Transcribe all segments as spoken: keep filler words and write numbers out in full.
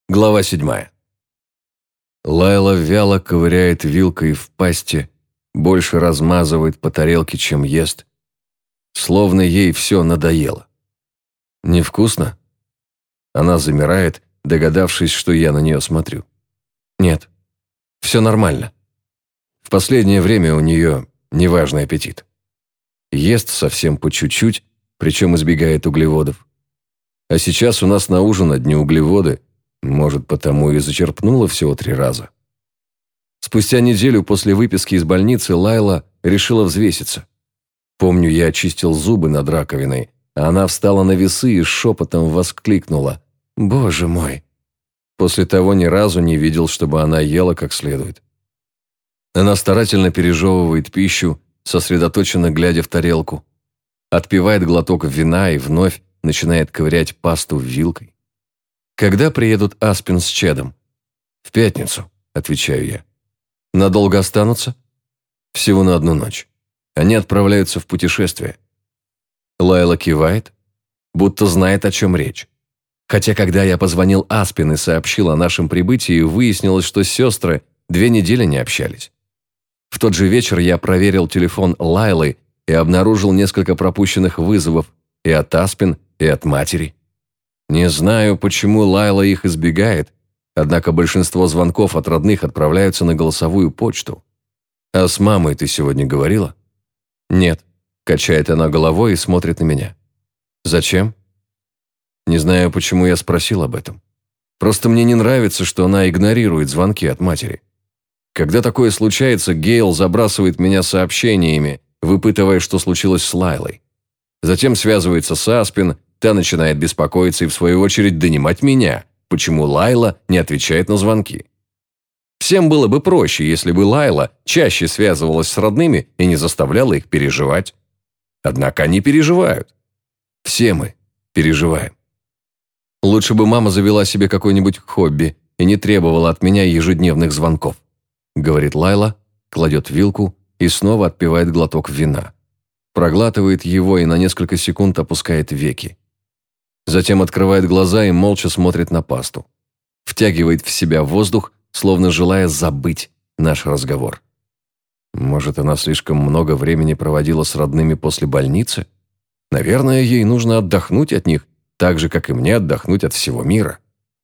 Глава седьмая. Лайла вяло ковыряет вилкой в пасти, больше размазывает по тарелке, чем ест. Словно ей все надоело. «Невкусно?» Она замирает, догадавшись, что я на нее смотрю. «Нет, все нормально». В последнее время у нее неважный аппетит. Ест совсем по чуть-чуть, причем избегает углеводов. А сейчас у нас на ужин одни углеводы. Может, потому и зачерпнула всего три раза. Спустя неделю после выписки из больницы Лайла решила взвеситься. Помню, я очистил зубы над раковиной, а она встала на весы и шепотом воскликнула: «Боже мой!» После того ни разу не видел, чтобы она ела как следует. Она старательно пережевывает пищу, сосредоточенно глядя в тарелку. Отпивает глоток вина и вновь начинает ковырять пасту вилкой. «Когда приедут Аспин с Чедом?» «В пятницу», — отвечаю я. «Надолго останутся?» «Всего на одну ночь. Они отправляются в путешествие». Лайла кивает, будто знает, о чем речь. Хотя, когда я позвонил Аспин и сообщил о нашем прибытии, выяснилось, что сестры две недели не общались. В тот же вечер я проверил телефон Лайлы и обнаружил несколько пропущенных вызовов и от Аспин, и от матери. Не знаю, почему Лайла их избегает, однако большинство звонков от родных отправляются на голосовую почту. «А с мамой ты сегодня говорила?» «Нет», – качает она головой и смотрит на меня. «Зачем?» Не знаю, почему я спросил об этом. Просто мне не нравится, что она игнорирует звонки от матери. Когда такое случается, Гейл забрасывает меня сообщениями, выпытывая, что случилось с Лайлой. Затем связывается с Аспин, та начинает беспокоиться и, в свою очередь, донимать меня, почему Лайла не отвечает на звонки. Всем было бы проще, если бы Лайла чаще связывалась с родными и не заставляла их переживать. Однако они переживают. Все мы переживаем. Лучше бы мама завела себе какое-нибудь хобби и не требовала от меня ежедневных звонков, говорит Лайла, кладет вилку и снова отпивает глоток вина. Проглатывает его и на несколько секунд опускает веки. Затем открывает глаза и молча смотрит на пасту. Втягивает в себя воздух, словно желая забыть наш разговор. Может, она слишком много времени проводила с родными после больницы? Наверное, ей нужно отдохнуть от них, так же, как и мне отдохнуть от всего мира.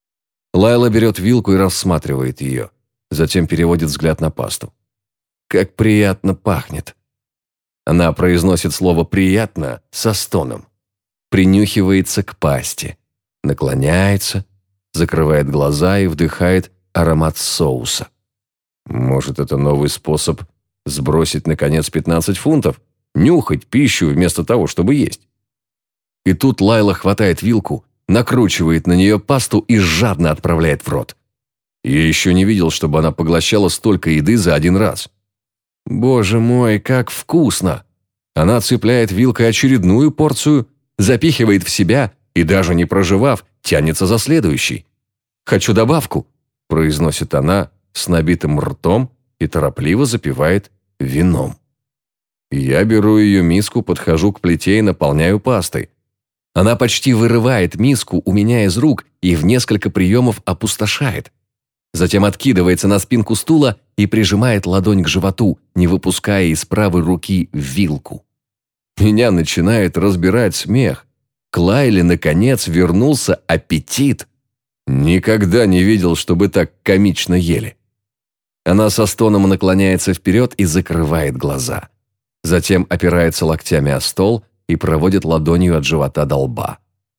Лайла берет вилку и рассматривает ее. Затем переводит взгляд на пасту. «Как приятно пахнет!» Она произносит слово «приятно» со стоном. Принюхивается к пасте, наклоняется, закрывает глаза и вдыхает аромат соуса. Может, это новый способ сбросить, наконец, пятнадцать фунтов? Нюхать пищу вместо того, чтобы есть. И тут Лайла хватает вилку, накручивает на нее пасту и жадно отправляет в рот. Я еще не видел, чтобы она поглощала столько еды за один раз. Боже мой, как вкусно! Она цепляет вилкой очередную порцию, запихивает в себя и, даже не прожевав, тянется за следующей. «Хочу добавку», – произносит она с набитым ртом и торопливо запивает вином. Я беру ее миску, подхожу к плите и наполняю пастой. Она почти вырывает миску у меня из рук и в несколько приемов опустошает. Затем откидывается на спинку стула и прижимает ладонь к животу, не выпуская из правой руки вилку. Меня начинает разбирать смех. К Лайле, наконец, вернулся аппетит. Никогда не видел, чтобы так комично ели. Она со стоном наклоняется вперед и закрывает глаза. Затем опирается локтями о стол и проводит ладонью от живота до лба.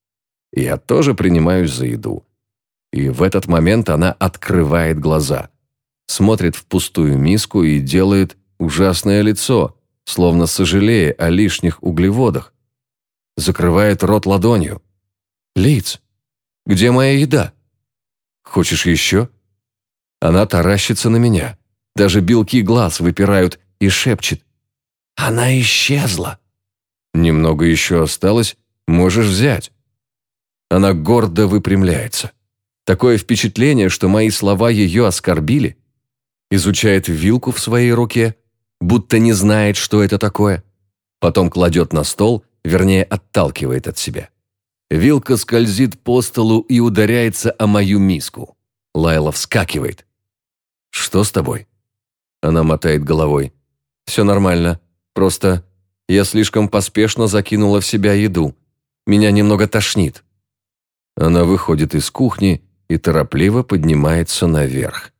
Я тоже принимаюсь за еду. И в этот момент она открывает глаза, смотрит в пустую миску и делает ужасное лицо, словно сожалея о лишних углеводах. Закрывает рот ладонью. «Лиц, где моя еда? Хочешь еще?» Она таращится на меня. Даже белки глаз выпирают и шепчет: «Она исчезла!» «Немного еще осталось, можешь взять». Она гордо выпрямляется. Такое впечатление, что мои слова ее оскорбили. Изучает вилку в своей руке, будто не знает, что это такое. Потом кладет на стол, вернее, отталкивает от себя. Вилка скользит по столу и ударяется о мою миску. Лайла вскакивает. «Что с тобой?» Она мотает головой. «Все нормально. Просто я слишком поспешно закинула в себя еду. Меня немного тошнит». Она выходит из кухни и торопливо поднимается наверх.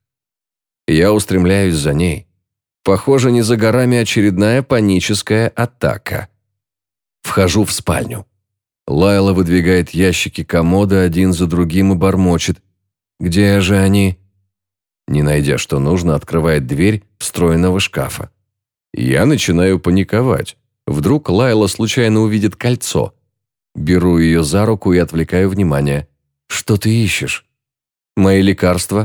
Я устремляюсь за ней. Похоже, не за горами очередная паническая атака. Вхожу в спальню. Лайла выдвигает ящики комода один за другим и бормочет. «Где же они?» Не найдя, что нужно, открывает дверь встроенного шкафа. Я начинаю паниковать. Вдруг Лайла случайно увидит кольцо. Беру ее за руку и отвлекаю внимание. «Что ты ищешь?» «Мои лекарства?»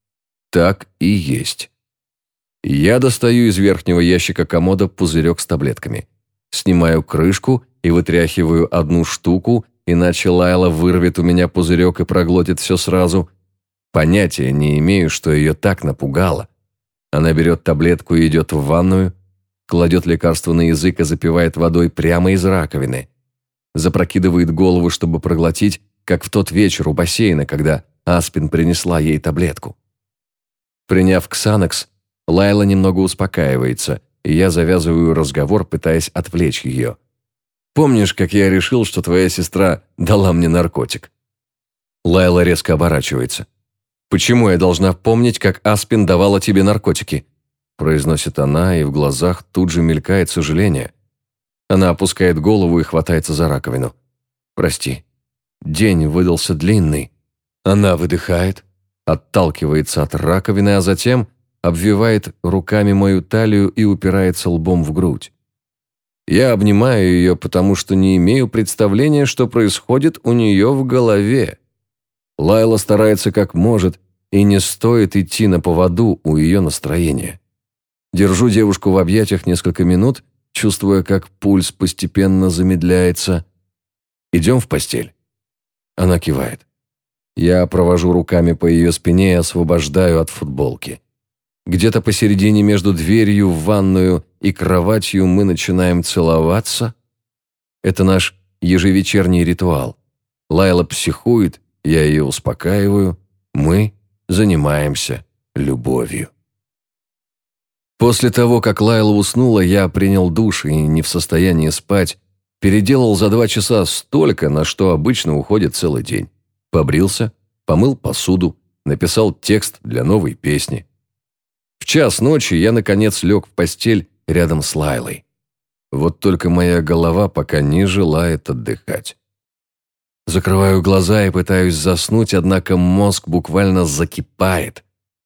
Так и есть. Я достаю из верхнего ящика комода пузырек с таблетками. Снимаю крышку и вытряхиваю одну штуку, иначе Лайла вырвет у меня пузырек и проглотит все сразу. Понятия не имею, что ее так напугало. Она берет таблетку и идет в ванную, кладет лекарство на язык и запивает водой прямо из раковины. Запрокидывает голову, чтобы проглотить, как в тот вечер у бассейна, когда Аспин принесла ей таблетку. Приняв ксанокс, Лайла немного успокаивается, и я завязываю разговор, пытаясь отвлечь ее. «Помнишь, как я решил, что твоя сестра дала мне наркотик?» Лайла резко оборачивается. «Почему я должна помнить, как Аспин давала тебе наркотики?» произносит она, и в глазах тут же мелькает сожаление. Она опускает голову и хватается за раковину. «Прости. День выдался длинный». Она выдыхает, отталкивается от раковины, а затем обвивает руками мою талию и упирается лбом в грудь. Я обнимаю ее, потому что не имею представления, что происходит у нее в голове. Лайла старается как может, и не стоит идти на поводу у ее настроения. Держу девушку в объятиях несколько минут, чувствуя, как пульс постепенно замедляется. «Идем в постель?» Она кивает. Я провожу руками по ее спине и освобождаю от футболки. Где-то посередине между дверью в ванную и кроватью мы начинаем целоваться. Это наш ежевечерний ритуал. Лайла психует, я ее успокаиваю. Мы занимаемся любовью. После того, как Лайла уснула, я принял душ и, не в состоянии спать, переделал за два часа столько, на что обычно уходит целый день. Побрился, помыл посуду, написал текст для новой песни. В час ночи я, наконец, лег в постель рядом с Лайлой. Вот только моя голова пока не желает отдыхать. Закрываю глаза и пытаюсь заснуть, однако мозг буквально закипает.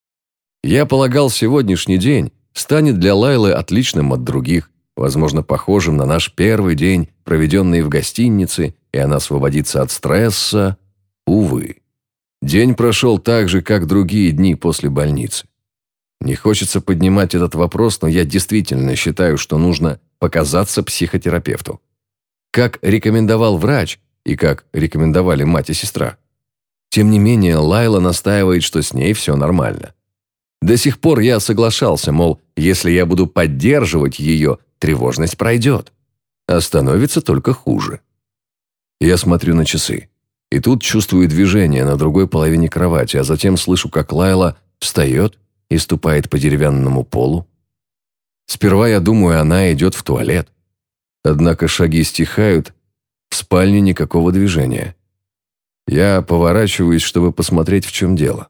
Я полагал, сегодняшний день станет для Лайлы отличным от других, возможно, похожим на наш первый день, проведенный в гостинице, и она освободится от стресса. Увы, день прошел так же, как другие дни после больницы. Не хочется поднимать этот вопрос, но я действительно считаю, что нужно показаться психотерапевту. Как рекомендовал врач и как рекомендовали мать и сестра. Тем не менее, Лайла настаивает, что с ней все нормально. До сих пор я соглашался, мол, если я буду поддерживать ее, тревожность пройдет. А становится только хуже. Я смотрю на часы. И тут чувствую движение на другой половине кровати, а затем слышу, как Лайла встает и ступает по деревянному полу. Сперва я думаю, она идет в туалет. Однако шаги стихают, в спальне никакого движения. Я поворачиваюсь, чтобы посмотреть, в чем дело.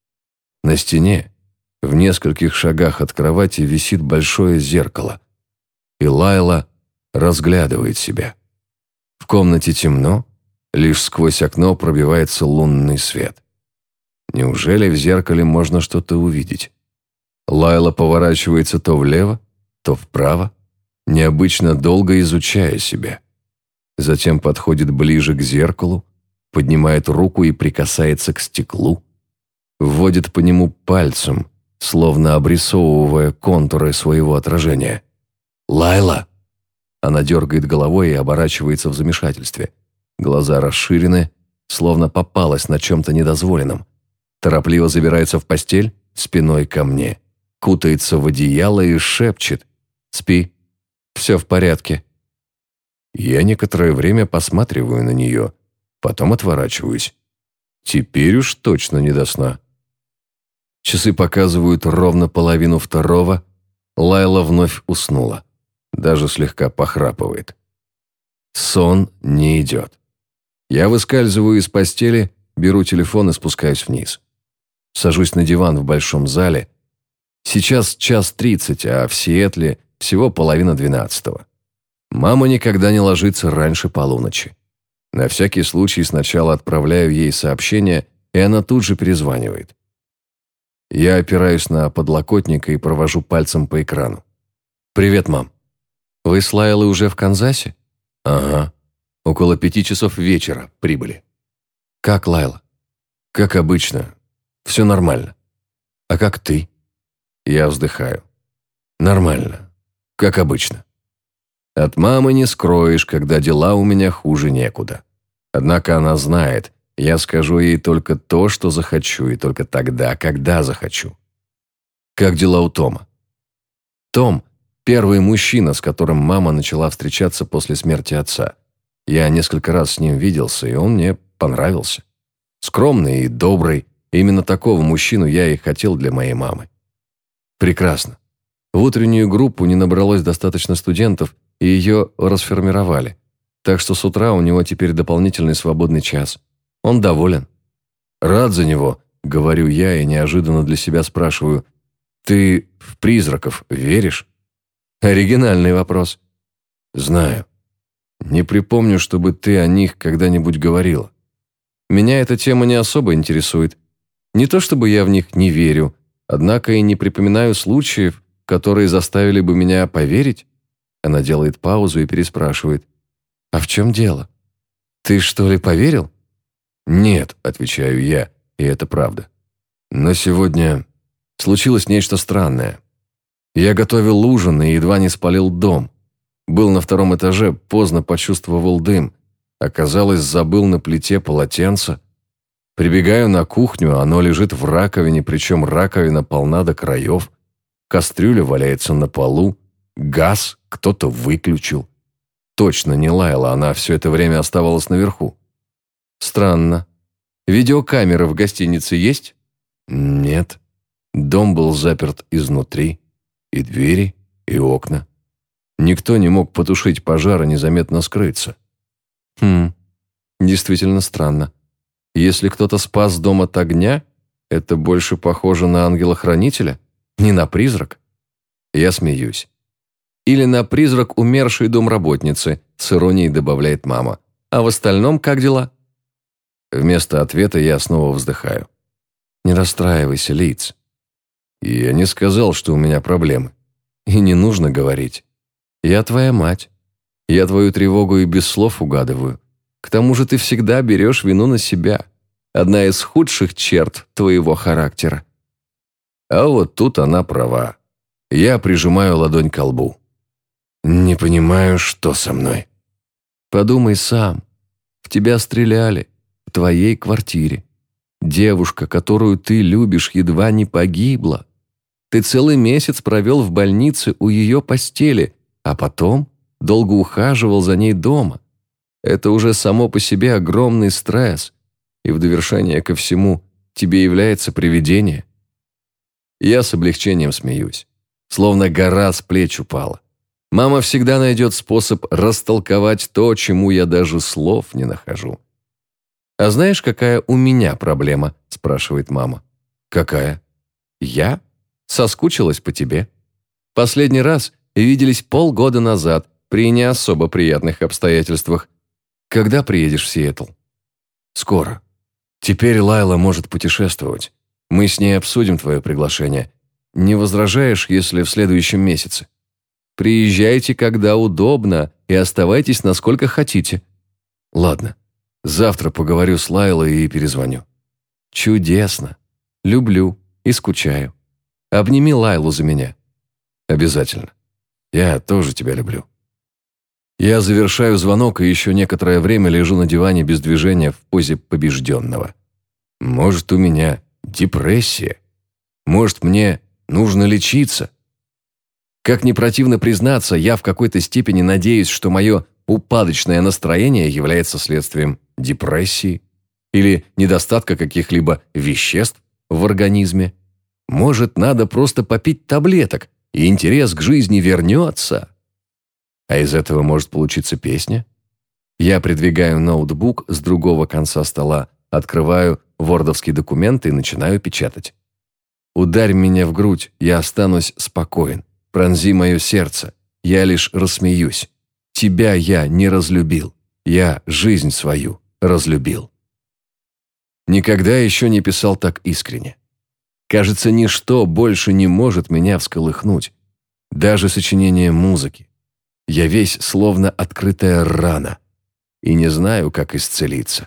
На стене, в нескольких шагах от кровати, висит большое зеркало. И Лайла разглядывает себя. В комнате темно, лишь сквозь окно пробивается лунный свет. Неужели в зеркале можно что-то увидеть? Лайла поворачивается то влево, то вправо, необычно долго изучая себя. Затем подходит ближе к зеркалу, поднимает руку и прикасается к стеклу, вводит по нему пальцем, словно обрисовывая контуры своего отражения. «Лайла!» Она дергает головой и оборачивается в замешательстве. Глаза расширены, словно попалась на чем-то недозволенном. Торопливо забирается в постель, спиной ко мне, кутается в одеяло и шепчет: «Спи, все в порядке». Я некоторое время посматриваю на нее. Потом отворачиваюсь. Теперь уж точно не до сна. Часы показывают ровно половину второго. Лайла вновь уснула. Даже слегка похрапывает. Сон не идет. Я выскальзываю из постели, беру телефон и спускаюсь вниз. Сажусь на диван в большом зале. Сейчас час тридцать, а в Сиэтле всего половина двенадцатого. Мама никогда не ложится раньше полуночи. На всякий случай сначала отправляю ей сообщение, и она тут же перезванивает. Я опираюсь на подлокотник и провожу пальцем по экрану. «Привет, мам. Вы с Лайлой уже в Канзасе?» «Ага. Около пяти часов вечера прибыли». «Как Лайла?» «Как обычно. Все нормально». «А как ты?» Я вздыхаю. «Нормально. Как обычно». От мамы не скроешь, когда дела у меня хуже некуда. Однако она знает, я скажу ей только то, что захочу, и только тогда, когда захочу. Как дела у Тома? Том – первый мужчина, с которым мама начала встречаться после смерти отца. Я несколько раз с ним виделся, и он мне понравился. Скромный и добрый, именно такого мужчину я и хотел для моей мамы. Прекрасно. В утреннюю группу не набралось достаточно студентов, и ее расформировали. Так что с утра у него теперь дополнительный свободный час. Он доволен. Рад за него, говорю я и неожиданно для себя спрашиваю: «Ты в призраков веришь?» Оригинальный вопрос. Знаю. Не припомню, чтобы ты о них когда-нибудь говорила. Меня эта тема не особо интересует. Не то чтобы я в них не верю, однако и не припоминаю случаев, которые заставили бы меня поверить. Она делает паузу и переспрашивает: «А в чем дело? Ты что ли поверил?» «Нет», — отвечаю я, и это правда. Но сегодня случилось нечто странное. Я готовил ужин и едва не спалил дом. Был на втором этаже, поздно почувствовал дым. Оказалось, забыл на плите полотенце. Прибегаю на кухню, оно лежит в раковине, причем раковина полна до краев. Кастрюля валяется на полу. Газ кто-то выключил. Точно не Лайла, она все это время оставалась наверху. Странно. Видеокамеры в гостинице есть? Нет. Дом был заперт изнутри. И двери, и окна. Никто не мог потушить пожар и незаметно скрыться. Хм, действительно странно. Если кто-то спас дом от огня, это больше похоже на ангела-хранителя, не на призрак. Я смеюсь. Или на призрак умершей домработницы, с иронией добавляет мама. А в остальном как дела? Вместо ответа я снова вздыхаю. Не расстраивайся, Лиц. Я не сказал, что у меня проблемы. И не нужно говорить. Я твоя мать. Я твою тревогу и без слов угадываю. К тому же ты всегда берешь вину на себя. Одна из худших черт твоего характера. А вот тут она права. Я прижимаю ладонь к лбу. Не понимаю, что со мной. Подумай сам. В тебя стреляли. В твоей квартире. Девушка, которую ты любишь, едва не погибла. Ты целый месяц провел в больнице у ее постели, а потом долго ухаживал за ней дома. Это уже само по себе огромный стресс. И в довершение ко всему тебе является привидение. Я с облегчением смеюсь. Словно гора с плеч упала. Мама всегда найдет способ растолковать то, чему я даже слов не нахожу. «А знаешь, какая у меня проблема?» – спрашивает мама. «Какая?» «Я? Соскучилась по тебе. Последний раз виделись полгода назад, при не особо приятных обстоятельствах. Когда приедешь в Сиэтл?» «Скоро. Теперь Лайла может путешествовать. Мы с ней обсудим твое приглашение. Не возражаешь, если в следующем месяце?» «Приезжайте, когда удобно, и оставайтесь, насколько хотите». «Ладно. Завтра поговорю с Лайлой и перезвоню». «Чудесно. Люблю и скучаю. Обними Лайлу за меня». «Обязательно. Я тоже тебя люблю». Я завершаю звонок и еще некоторое время лежу на диване без движения в позе побежденного. Может, у меня депрессия? Может, мне нужно лечиться? Как ни противно признаться, я в какой-то степени надеюсь, что мое упадочное настроение является следствием депрессии или недостатка каких-либо веществ в организме. Может, надо просто попить таблеток, и интерес к жизни вернется. А из этого может получиться песня. Я придвигаю ноутбук с другого конца стола, открываю вордовский документ и начинаю печатать. Ударь меня в грудь, я останусь спокоен. Пронзи мое сердце, я лишь рассмеюсь. Тебя я не разлюбил, я жизнь свою разлюбил. Никогда еще не писал так искренне. Кажется, ничто больше не может меня всколыхнуть. Даже сочинение музыки. Я весь словно открытая рана. И не знаю, как исцелиться.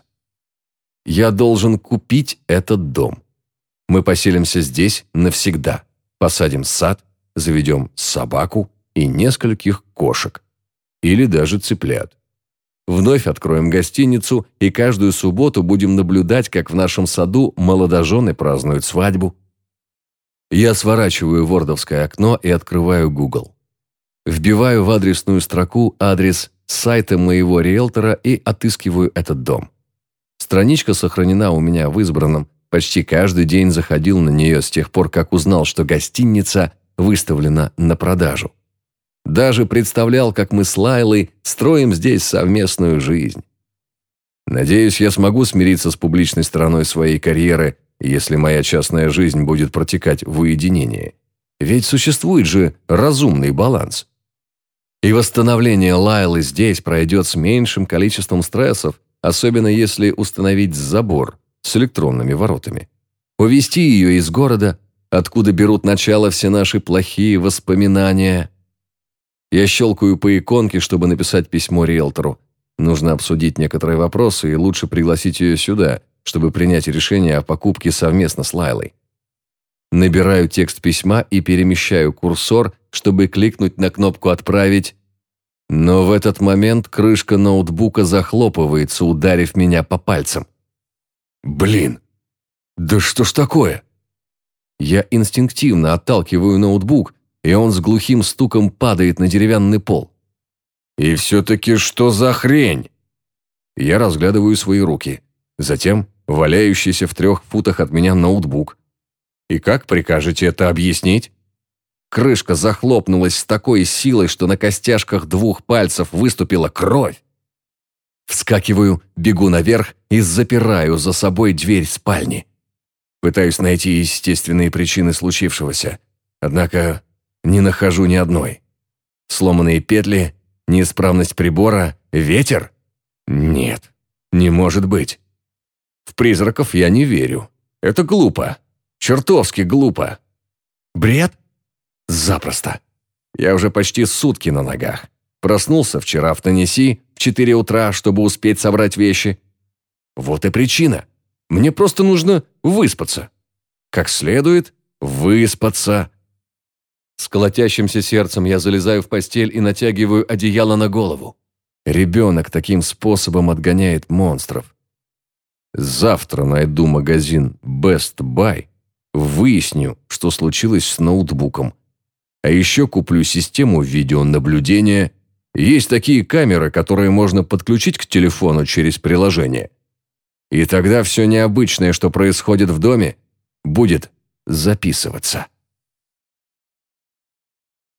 Я должен купить этот дом. Мы поселимся здесь навсегда. Посадим сад, заведем собаку и нескольких кошек. Или даже цыплят. Вновь откроем гостиницу и каждую субботу будем наблюдать, как в нашем саду молодожены празднуют свадьбу. Я сворачиваю вордовское окно и открываю Google. Вбиваю в адресную строку адрес сайта моего риэлтора и отыскиваю этот дом. Страничка сохранена у меня в избранном. Почти каждый день заходил на нее с тех пор, как узнал, что гостиница выставлена на продажу. Даже представлял, как мы с Лайлой строим здесь совместную жизнь. Надеюсь, я смогу смириться с публичной стороной своей карьеры, если моя частная жизнь будет протекать в уединении. Ведь существует же разумный баланс. И восстановление Лайлы здесь пройдет с меньшим количеством стрессов, особенно если установить забор с электронными воротами. Увести ее из города, откуда берут начало все наши плохие воспоминания. Я щелкаю по иконке, чтобы написать письмо риэлтору. Нужно обсудить некоторые вопросы и лучше пригласить ее сюда, чтобы принять решение о покупке совместно с Лайлой. Набираю текст письма и перемещаю курсор, чтобы кликнуть на кнопку «Отправить». Но в этот момент крышка ноутбука захлопывается, ударив меня по пальцам. Блин, да что ж такое? Я инстинктивно отталкиваю ноутбук, и он с глухим стуком падает на деревянный пол. И все-таки что за хрень? Я разглядываю свои руки, затем валяющийся в трех футах от меня ноутбук. И как прикажете это объяснить? Крышка захлопнулась с такой силой, что на костяшках двух пальцев выступила кровь. Вскакиваю, бегу наверх и запираю за собой дверь спальни. Пытаюсь найти естественные причины случившегося, однако не нахожу ни одной. Сломанные петли, неисправность прибора, ветер? Нет, не может быть. В призраков я не верю. Это глупо. Чертовски глупо. Бред? Запросто. Я уже почти сутки на ногах. Проснулся вчера в Теннесси в четыре утра, чтобы успеть собрать вещи. Вот и причина. Мне просто нужно выспаться. Как следует выспаться. С колотящимся сердцем я залезаю в постель и натягиваю одеяло на голову. Ребенок таким способом отгоняет монстров. Завтра найду магазин Best Buy, выясню, что случилось с ноутбуком. А еще куплю систему видеонаблюдения. Есть такие камеры, которые можно подключить к телефону через приложение. И тогда все необычное, что происходит в доме, будет записываться.